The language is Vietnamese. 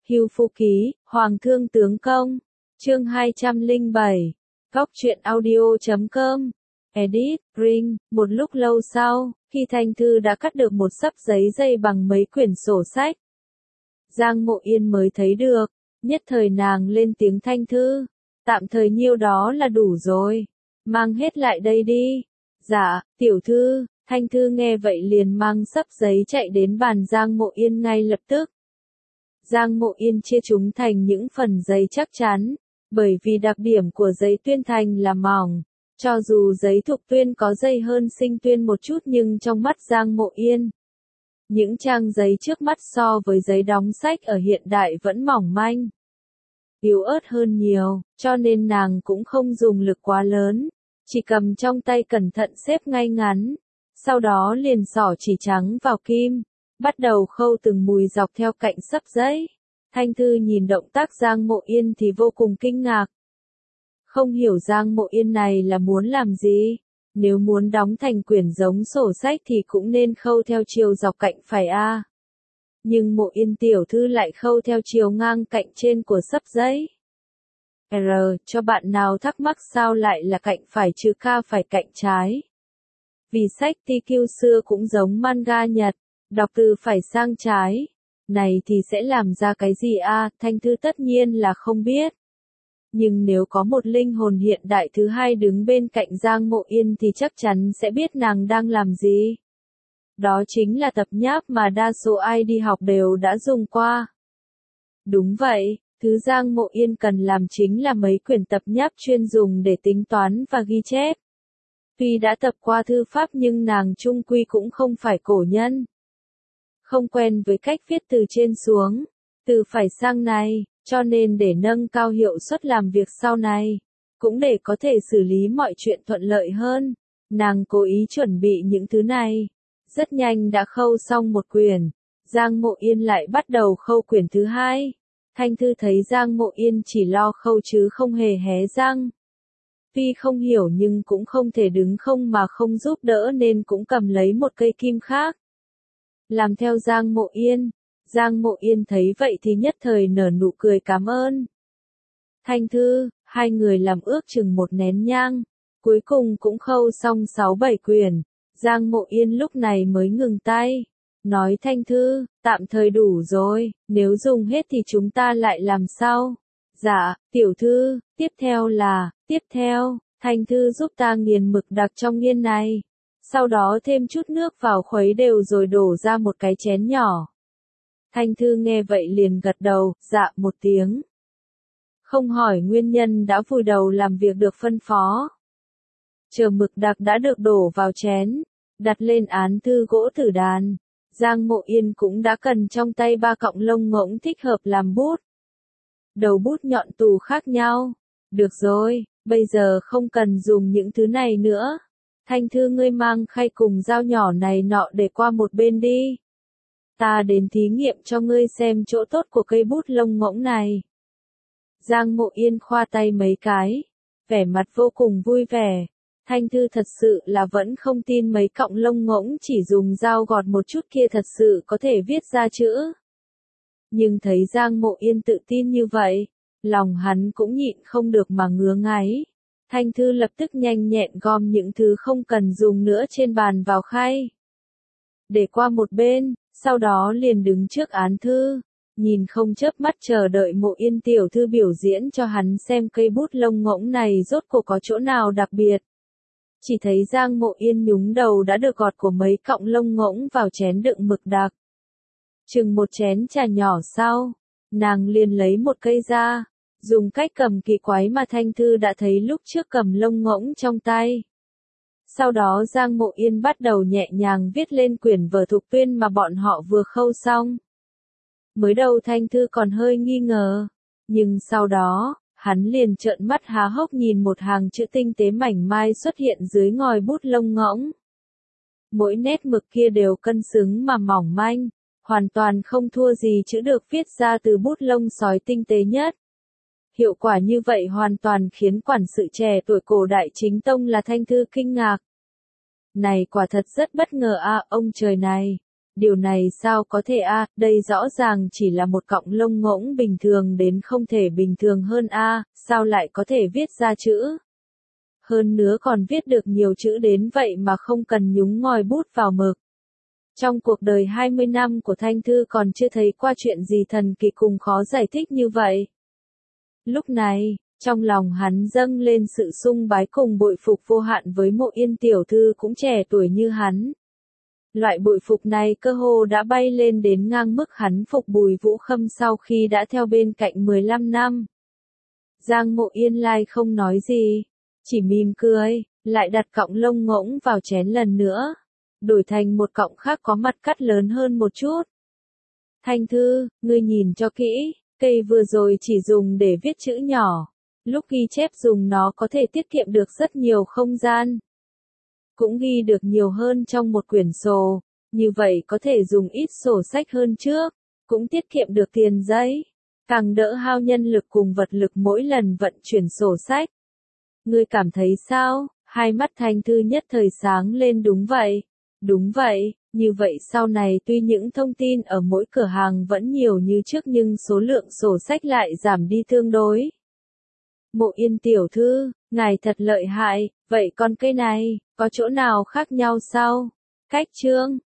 Hưu Phu Ký, Hoàng Thương Tướng Công. Chương 207. Góc truyện audio.com. Edit, Ring. Một lúc lâu sau, khi Thanh Thư đã cắt được một xấp giấy dây bằng mấy quyển sổ sách, Giang Mộ Yên mới thấy được. Nhất thời nàng lên tiếng: Thanh Thư, tạm thời nhiêu đó là đủ rồi, mang hết lại đây đi. Dạ, tiểu thư. Thanh Thư nghe vậy liền mang xấp giấy chạy đến bàn Giang Mộ Yên ngay lập tức. Giang Mộ Yên chia chúng thành những phần giấy chắc chắn, bởi vì đặc điểm của giấy tuyên thành là mỏng. Cho dù giấy thục tuyên có dày hơn sinh tuyên một chút nhưng trong mắt Giang Mộ Yên, những trang giấy trước mắt so với giấy đóng sách ở hiện đại vẫn mỏng manh, yếu ớt hơn nhiều, cho nên nàng cũng không dùng lực quá lớn, chỉ cầm trong tay cẩn thận xếp ngay ngắn, sau đó liền xỏ chỉ trắng vào kim, bắt đầu khâu từng mùi dọc theo cạnh xấp giấy. Thanh Thư nhìn động tác Giang Mộ Yên thì vô cùng kinh ngạc. Không hiểu Giang Mộ Yên này là muốn làm gì, nếu muốn đóng thành quyển giống sổ sách thì cũng nên khâu theo chiều dọc cạnh phải a. Nhưng Mộ Yên tiểu thư lại khâu theo chiều ngang cạnh trên của xấp giấy. Cho bạn nào thắc mắc sao lại là cạnh phải chứ ca phải cạnh trái. Vì sách TQ xưa cũng giống manga Nhật, đọc từ phải sang trái. Này thì sẽ làm ra cái gì a? Thanh Thư tất nhiên là không biết. Nhưng nếu có một linh hồn hiện đại thứ hai đứng bên cạnh Giang Mộ Yên thì chắc chắn sẽ biết nàng đang làm gì. Đó chính là tập nháp mà đa số ai đi học đều đã dùng qua. Đúng vậy, thứ Giang Mộ Yên cần làm chính là mấy quyển tập nháp chuyên dùng để tính toán và ghi chép. Tuy đã tập qua thư pháp nhưng nàng chung quy cũng không phải cổ nhân. Không quen với cách viết từ trên xuống, từ phải sang này, cho nên để nâng cao hiệu suất làm việc sau này, cũng để có thể xử lý mọi chuyện thuận lợi hơn, nàng cố ý chuẩn bị những thứ này. Rất nhanh đã khâu xong một quyển, Giang Mộ Yên lại bắt đầu khâu quyển thứ hai. Thanh Thư thấy Giang Mộ Yên chỉ lo khâu chứ không hề hé răng. Tuy không hiểu nhưng cũng không thể đứng không mà không giúp đỡ nên cũng cầm lấy một cây kim khác, làm theo Giang Mộ Yên. Giang Mộ Yên thấy vậy thì nhất thời nở nụ cười cảm ơn. Thanh Thư, hai người làm ước chừng một nén nhang, cuối cùng cũng khâu xong 6-7 quyển. Giang Mộ Yên lúc này mới ngừng tay, nói: Thanh Thư, tạm thời đủ rồi, nếu dùng hết thì chúng ta lại làm sau. Dạ, tiểu thư, tiếp theo, Thanh Thư giúp ta nghiền mực đặc trong nghiên này. Sau đó thêm chút nước vào khuấy đều rồi đổ ra một cái chén nhỏ. Thanh Thư nghe vậy liền gật đầu, dạ một tiếng. Không hỏi nguyên nhân đã vùi đầu làm việc được phân phó. Chờ mực đặc đã được đổ vào chén, đặt lên án thư gỗ tử đàn, Giang Mộ Yên cũng đã cần trong tay 3 cọng lông ngỗng thích hợp làm bút. Đầu bút nhọn tù khác nhau. Được rồi, bây giờ không cần dùng những thứ này nữa. Thanh Thư ngươi mang khay cùng dao nhỏ này nọ để qua một bên đi. Ta đến thí nghiệm cho ngươi xem chỗ tốt của cây bút lông ngỗng này. Giang Mộ Yên khoa tay mấy cái, vẻ mặt vô cùng vui vẻ. Thanh Thư thật sự là vẫn không tin mấy cọng lông ngỗng chỉ dùng dao gọt một chút kia thật sự có thể viết ra chữ. Nhưng thấy Giang Mộ Yên tự tin như vậy, lòng hắn cũng nhịn không được mà ngứa ngáy. Thanh Thư lập tức nhanh nhẹn gom những thứ không cần dùng nữa trên bàn vào khay, để qua một bên, sau đó liền đứng trước án thư, nhìn không chớp mắt chờ đợi Mộ Yên tiểu thư biểu diễn cho hắn xem cây bút lông ngỗng này rốt cuộc có chỗ nào đặc biệt. Chỉ thấy Giang Mộ Yên nhúng đầu đã được gọt của mấy cọng lông ngỗng vào chén đựng mực đặc. Chừng một chén trà nhỏ sau, nàng liền lấy một cây ra, dùng cách cầm kỳ quái mà Thanh Thư đã thấy lúc trước cầm lông ngỗng trong tay. Sau đó Giang Mộ Yên bắt đầu nhẹ nhàng viết lên quyển vở thục tuyên mà bọn họ vừa khâu xong. Mới đầu Thanh Thư còn hơi nghi ngờ, nhưng sau đó, hắn liền trợn mắt há hốc nhìn một hàng chữ tinh tế mảnh mai xuất hiện dưới ngòi bút lông ngỗng. Mỗi nét mực kia đều cân xứng mà mỏng manh, hoàn toàn không thua gì chữ được viết ra từ bút lông sói tinh tế nhất. Hiệu quả như vậy hoàn toàn khiến quản sự trẻ tuổi cổ đại chính tông là Thanh Thư kinh ngạc. Này quả thật rất bất ngờ a, ông trời này, Điều này sao có thể a, đây rõ ràng chỉ là một cọng lông ngỗng bình thường đến không thể bình thường hơn a, sao lại có thể viết ra chữ? Hơn nữa còn viết được nhiều chữ đến vậy mà không cần nhúng ngòi bút vào mực. Trong cuộc đời 20 năm của Thanh Thư còn chưa thấy qua chuyện gì thần kỳ cùng khó giải thích như vậy. Lúc này, trong lòng hắn dâng lên sự sung bái cùng bội phục vô hạn với Mộ Yên tiểu thư cũng trẻ tuổi như hắn. Loại bội phục này cơ hồ đã bay lên đến ngang mức hắn phục Bùi Vũ Khâm sau khi đã theo bên cạnh 15 năm. Giang Mộ Yên Lai không nói gì, chỉ mỉm cười, lại đặt cọng lông ngỗng vào chén lần nữa, đổi thành một cọng khác có mặt cắt lớn hơn một chút. Thanh Thư, ngươi nhìn cho kỹ, cây vừa rồi chỉ dùng để viết chữ nhỏ, lúc ghi chép dùng nó có thể tiết kiệm được rất nhiều không gian. Cũng ghi được nhiều hơn trong một quyển sổ, như vậy có thể dùng ít sổ sách hơn trước, cũng tiết kiệm được tiền giấy, càng đỡ hao nhân lực cùng vật lực mỗi lần vận chuyển sổ sách. Ngươi cảm thấy sao? Hai mắt Thanh Thư nhất thời sáng lên. Đúng vậy, như vậy sau này tuy những thông tin ở mỗi cửa hàng vẫn nhiều như trước nhưng số lượng sổ sách lại giảm đi tương đối. Mộ Yên tiểu thư, ngài thật lợi hại, vậy còn cây này, có chỗ nào khác nhau sao? Cách chương